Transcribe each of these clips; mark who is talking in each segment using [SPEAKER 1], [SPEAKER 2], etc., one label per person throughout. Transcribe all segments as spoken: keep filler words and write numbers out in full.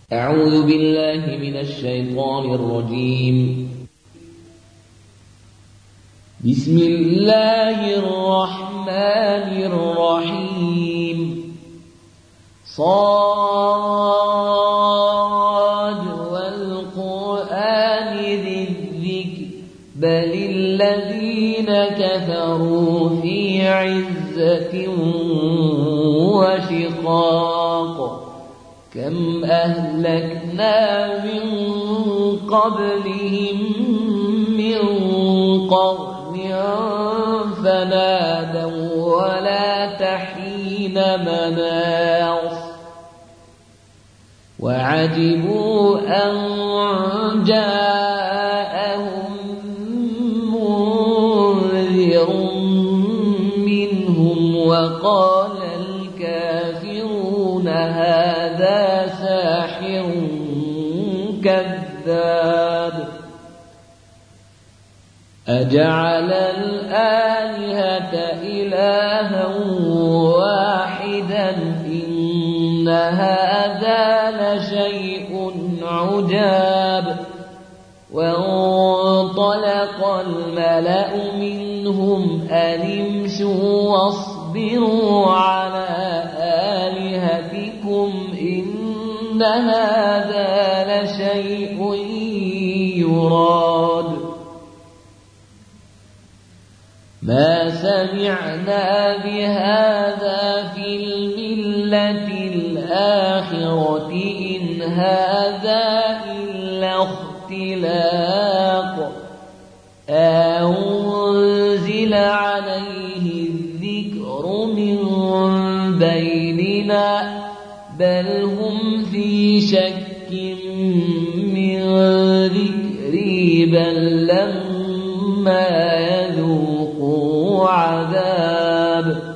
[SPEAKER 1] أعوذ بالله من الشيطان الرجيم. بسم الله الرحمن الرحيم. صاد والقرآن ذي الذكر بل الذين كفروا في عزة وشقاق كم أهلكنا من قبلهم من قرن فنادوا ولا تحين مناص وعجبوا أن جاءهم منذر منهم وقال الكافرون هذا ساحر كذاب أجعل الآلهة إلها واحدا إن هذا لشيء عجاب وانطلق الملأ منهم أن امشوا واصبروا على آلهتكم إن هذا لشيء يراد ما سمعنا بهذا في الملة الآخرة إن هذا إلا اختلاق أنزل عليه الذكر من بيننا بل هم في شك من ذكري بل لما يذوقوا عذاب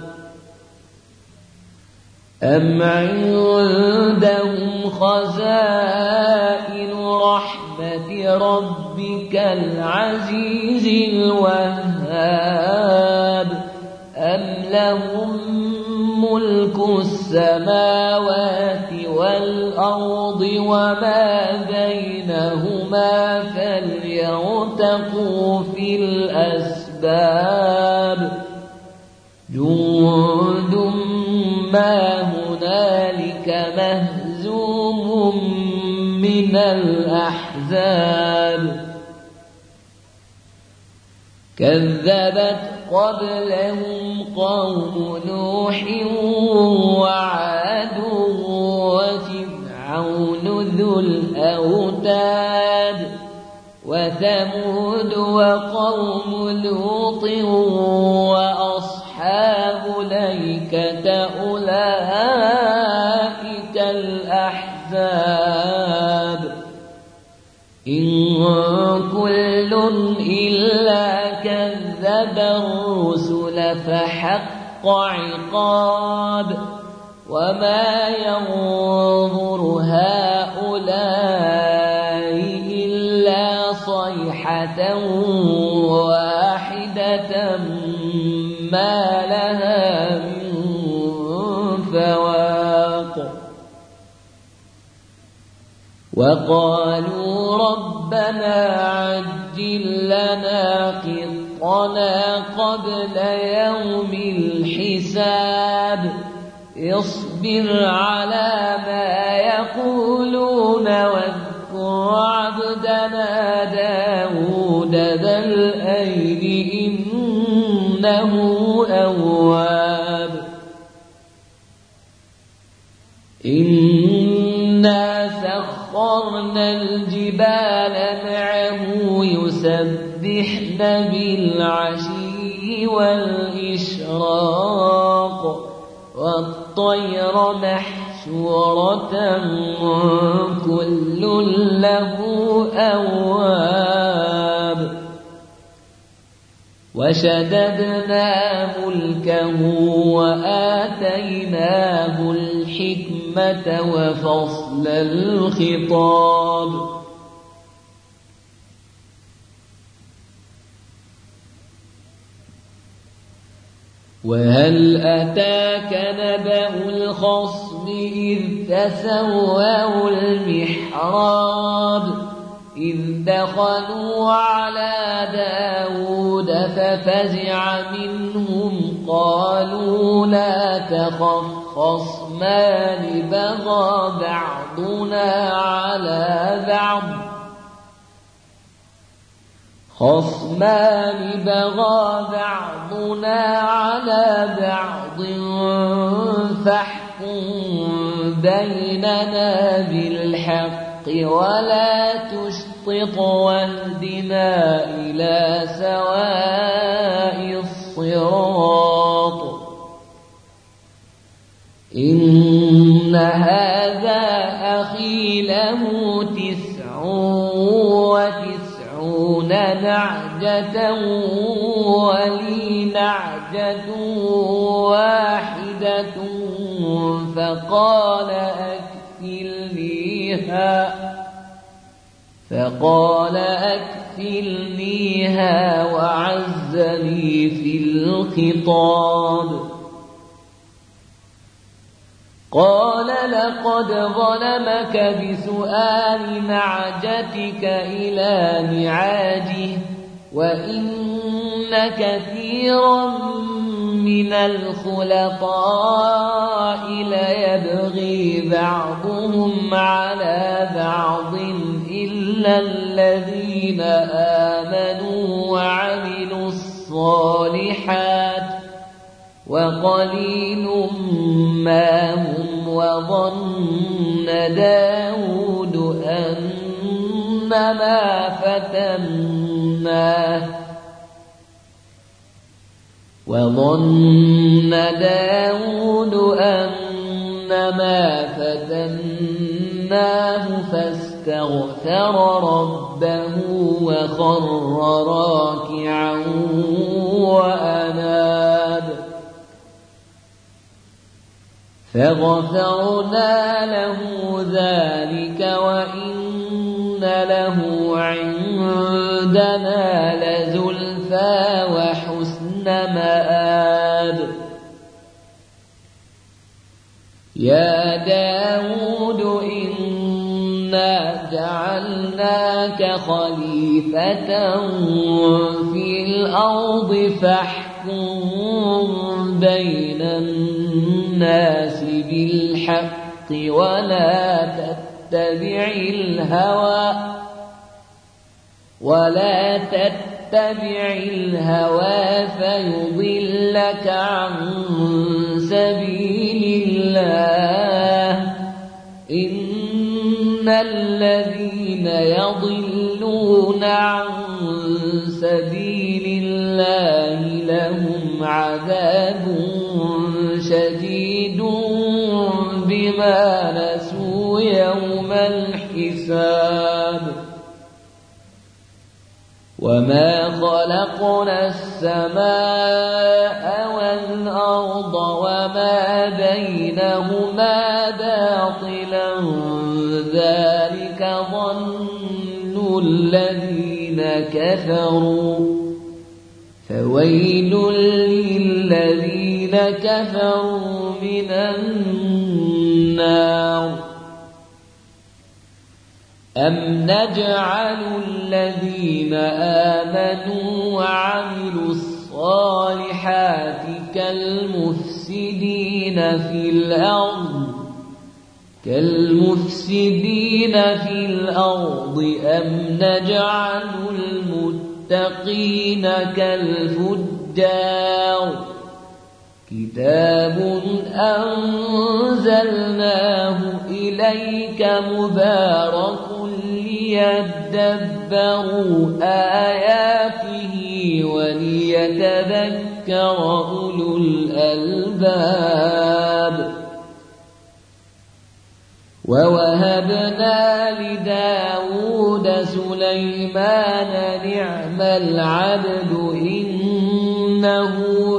[SPEAKER 1] أم عندهم خزائن رحمة ربك العزيز الوهاب أم لهم ملك السماوات والأرض وما بينهما فليرتقوا في الأسباب جند ما هنالك مهزوم من الأحزاب كذبت قبلهم قوم نوح وعاد وفرعون ذو الأوتاد وثمود وقوم لوط وأصحاب الأيكة أولئك الأحزاب إن كل إلا كذب الرسل فحق عقاب وما ينظر هؤلاء إلا صيحة واحدة ما لها من فواق وقالوا ربنا عجل لنا قطنا قبل يوم الحساب اصبر على ما يقولون واذكر عبدنا داود ذا الأيد إنه أواب إنا سخرنا الجبال معه يسبحن بالعشي والإشراق والطير محشورة كل له أواب وشددنا ملكه وآتيناه الحكمة وفصل الخطاب وهل أتاك نبأ الخصم إذ تسوروا المحراب إذ دخلوا على داود ففزع منهم قالوا لا تخف خصمان بغى بعضنا على بعض خصمان بغى بعضنا على بعض فاحكم بيننا بالحق ولا تشطط واهدنا إلى سواء الصراط إن هذا أخي له تسع وتسعون نعجة ولي نعجة واحدة فقال أكفلنيها فقال أكفلنيها وعزني في الخطاب قال لقد ظلمك بسؤال نعجتك إلى نعاجه وإن كثيرا من الخلطاء ليبغي بعضهم على بعض إلا الذين آمنوا وعملوا الصالحات وقليل ما هم وظن داود أنما فتناه وظن داود أنما فتناه فاستغفر ربه وخر راكعا وأناب فغفرنا له ذلك وإن له عندنا لزلفى وحسن مآب يا داود إنا جعلناك خليفة في الأرض فاحكم بين الناس بالحق ولا تتبع الهوى ولا تتبع الهوى فيضلك عن سبيل الله إن الذين يضلون عن سبيل الله لهم عذاب شديد بما نسوا يوم الحساب وما خلقنا السماء والأرض وما بينهما باطلا ذلك ظن الذين كفروا فويل للذين كفروا من النار أم نجعل الذين آمنوا وعملوا الصالحات كالمفسدين في الأرض كالمفسدين في الأرض أم نجعل المتقين كالفجار كتاب أنزلناه إليك مبارك ليدبروا آياته وليتذكر أولو الألباب ووهبنا لداود سليمان نعم العبد إنه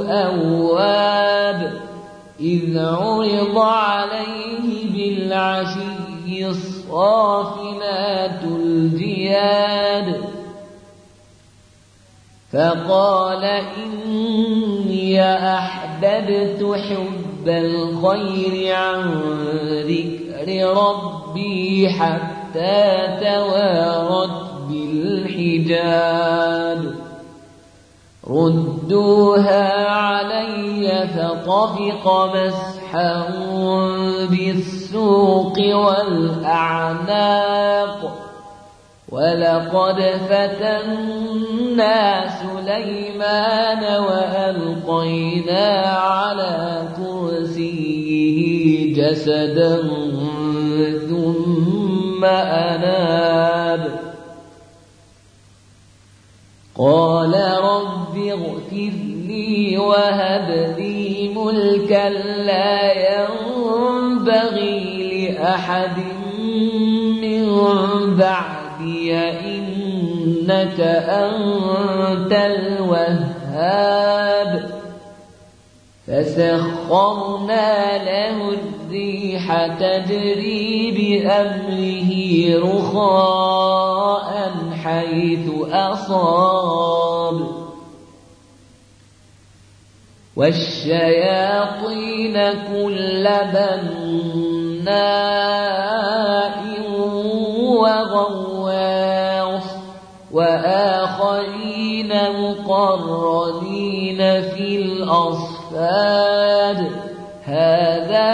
[SPEAKER 1] أواب إذ عرض عليه بالعشي الصافنات الجياد فقال إني أحب أحببت حب الخير عن ذكر ربي حتى توارت بالحجاب ردوها علي فطفق مسحا بالسوق والأعناق ولقد فتنا سليمان وألقينا على كرسيه جسدا ثم أناب قال رب اغفر لي وهب لي ملكا لا ينبغي لأحد من بعدي إنك أنت الوهاب فسخرنا له الريح تجري بأمره رخاء حيث أصاب والشياطين كل بناء وغواص وآخرين مقرنين في الأصفاد هذا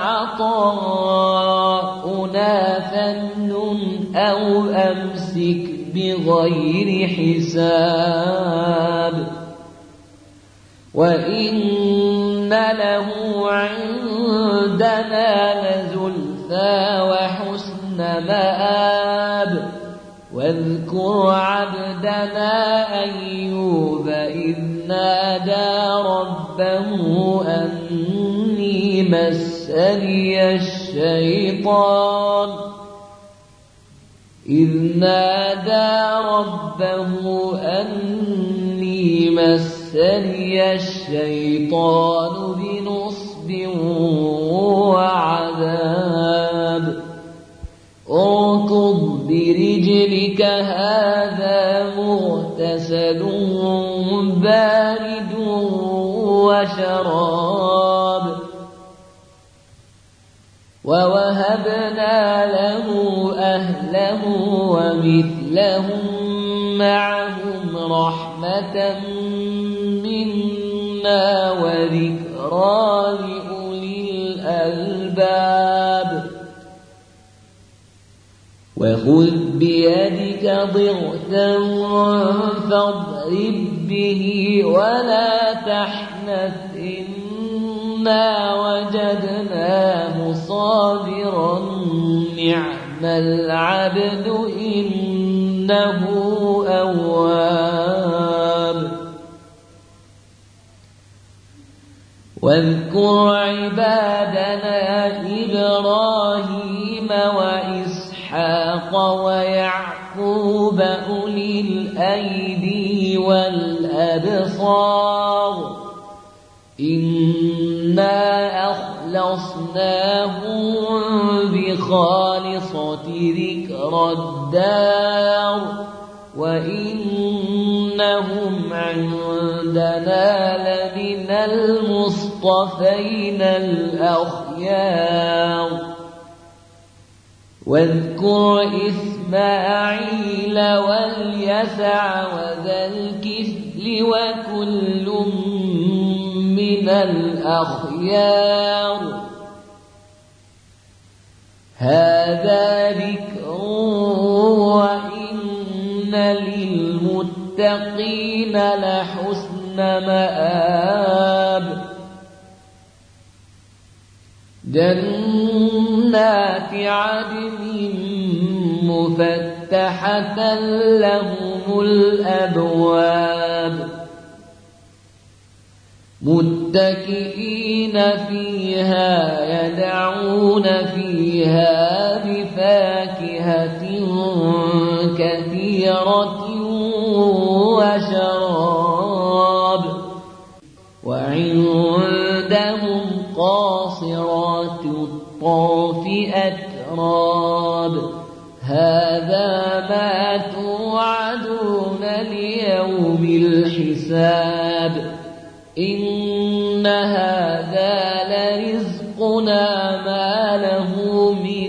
[SPEAKER 1] عطاؤنا فامنن أو أمسك بغير حساب وإن له عندنا لزلفى وحسن مآب واذكر عبدنا أيوب إذ نادى ربه أني مسني الشيطان إذ نادى ربه أني مسني الشيطان بنصب وعذاب اركض برجلك هذا مغتسل بارد وشراب ووهبنا له أهله ومثلهم معهم رحمة منا وذكرى لأولي الألباب وخذ بيدك ضغثا فاضرب به ولا تحنث إنا وجدناه صابرا نعم العبد إنه أواب واذكر عبادنا إبراهيم وإسحاق ويعقوب أولي الأيدي والأبصار إنا أخلصناهم بخالصة ذكر الدار وإنهم عندنا لمن المصطفين الأخيار واذكر إسماعيل واليسع وذا الكفل وكل من الأخيار هذا ذكر وإن للمتقين لحسن مآب جنات عدن مفتحة لهم الأبواب متكئين فيها يدعون فيها بفاكهة كثيرة وشراب وعندهم قاصرات الطرف أتراب هذا ما توعدون ليوم الحساب إن هذا لرزقنا ما له من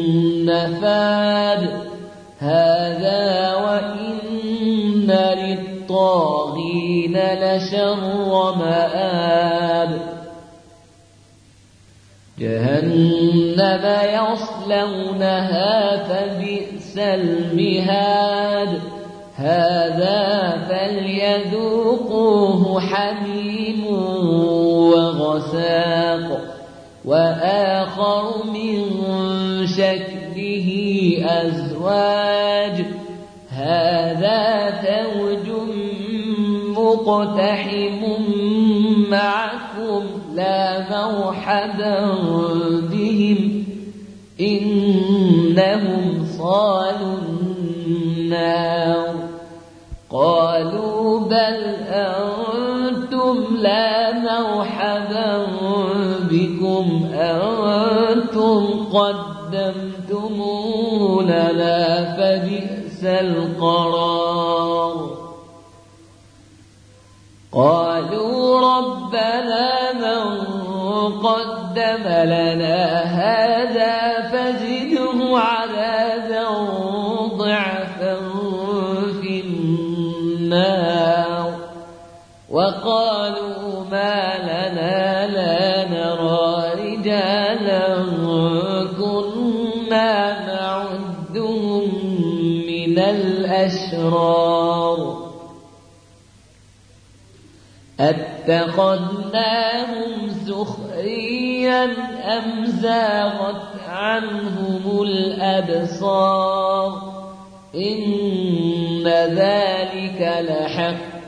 [SPEAKER 1] نفاد هذا وإن للطاغين لشر مآب جهنم يصلونها فبئس المهاد هذا فليذوقوه حميم وغساق وآخر من شكله أزواج هذا فوج مقتحم معكم لا مرحبا بهم إنهم صالوا النار قالوا بل أنتم لا مرحبا بكم أنتم قدمتموه لنا فبئس القرار قالوا ربنا من قدم لنا هذا فزده عذابا ضعفا في النار وقالوا ما لنا لا نرى رجالا كنا نعدهم من الأشرار أتخذناهم سخريا أم زاغت عنهم الأبصار إن ذلك لحق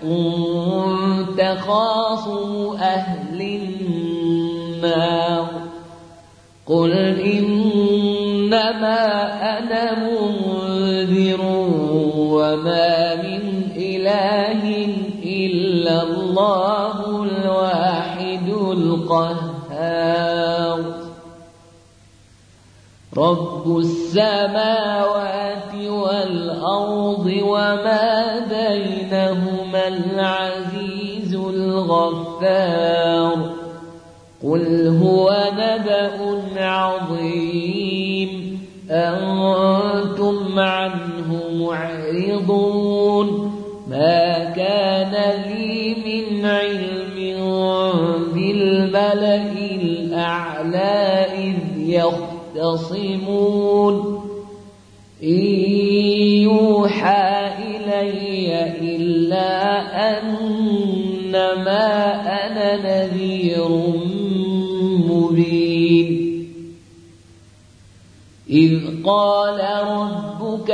[SPEAKER 1] تخاصم أهل النار قل إنما أنا منذر وما من إله إلا الله الواحد القهار رب السماوات والأرض وما بينهما العزيز الغفار قل هو نبأ عظيم أنتم عنه معرضون ما كان لي من علم بالملأ الأعلى إذ يختصمون إن يوحى إلي إلا أنما أنا نذير مبين إذ قال ربك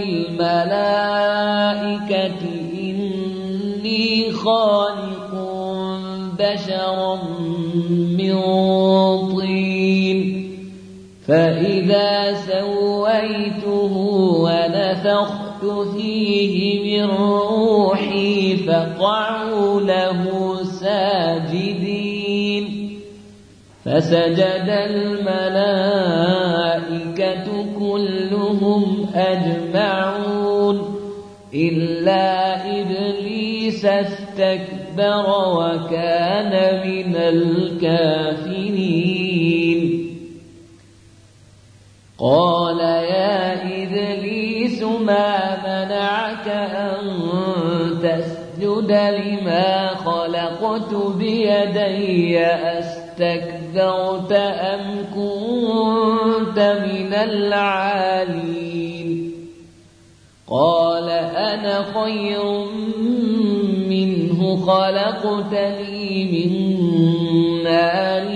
[SPEAKER 1] للملائكة إني خالق بشرا من طين فإذا سويته ونفخت فيه من روحي فقعوا له ساجدين فسجد الملائكة كلهم أجمعون إلا إبليس استكبر وكان من الكافرين قال يا إبليس ما منعك أن تسجد لما خلقت بيدي أستكبرت أم كنت من العالين قال أنا خير منه خلقتني من نار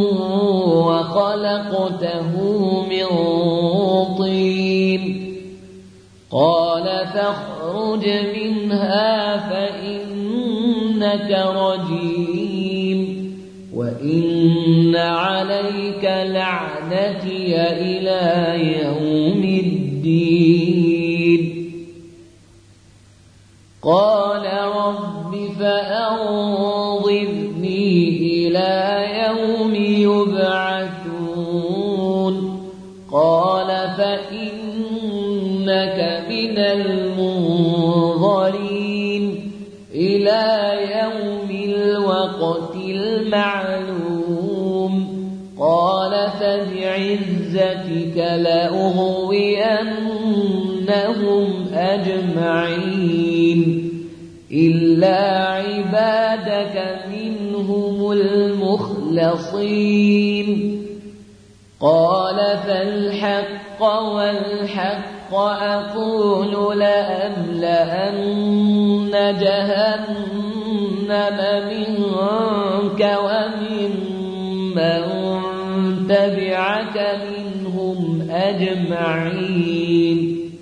[SPEAKER 1] وخلقته من طين قال فاخرج منها فإنك رجيم وإن عليك لعنتي إلى يوم الدين قال رب فأنظرني إلى يوم يبعثون قال فإنك من المنظرين إلى يوم الوقت المعلوم معلوم قال فبعزتك لأغوينهم أجمعين إلا عبادك منهم المخلصين قال فالحق والحق أقول لأملأن جهنم منك ومن من تبعك منهم أجمعين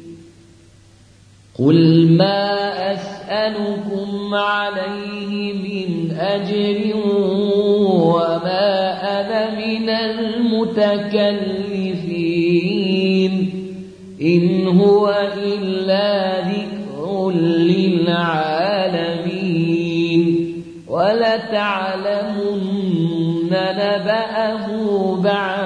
[SPEAKER 1] قل ما أسألكم عليه من أجر وما أنا من المتكلفين إن هو إلا ذكر للعالمين ولتعلمن نبأه بعد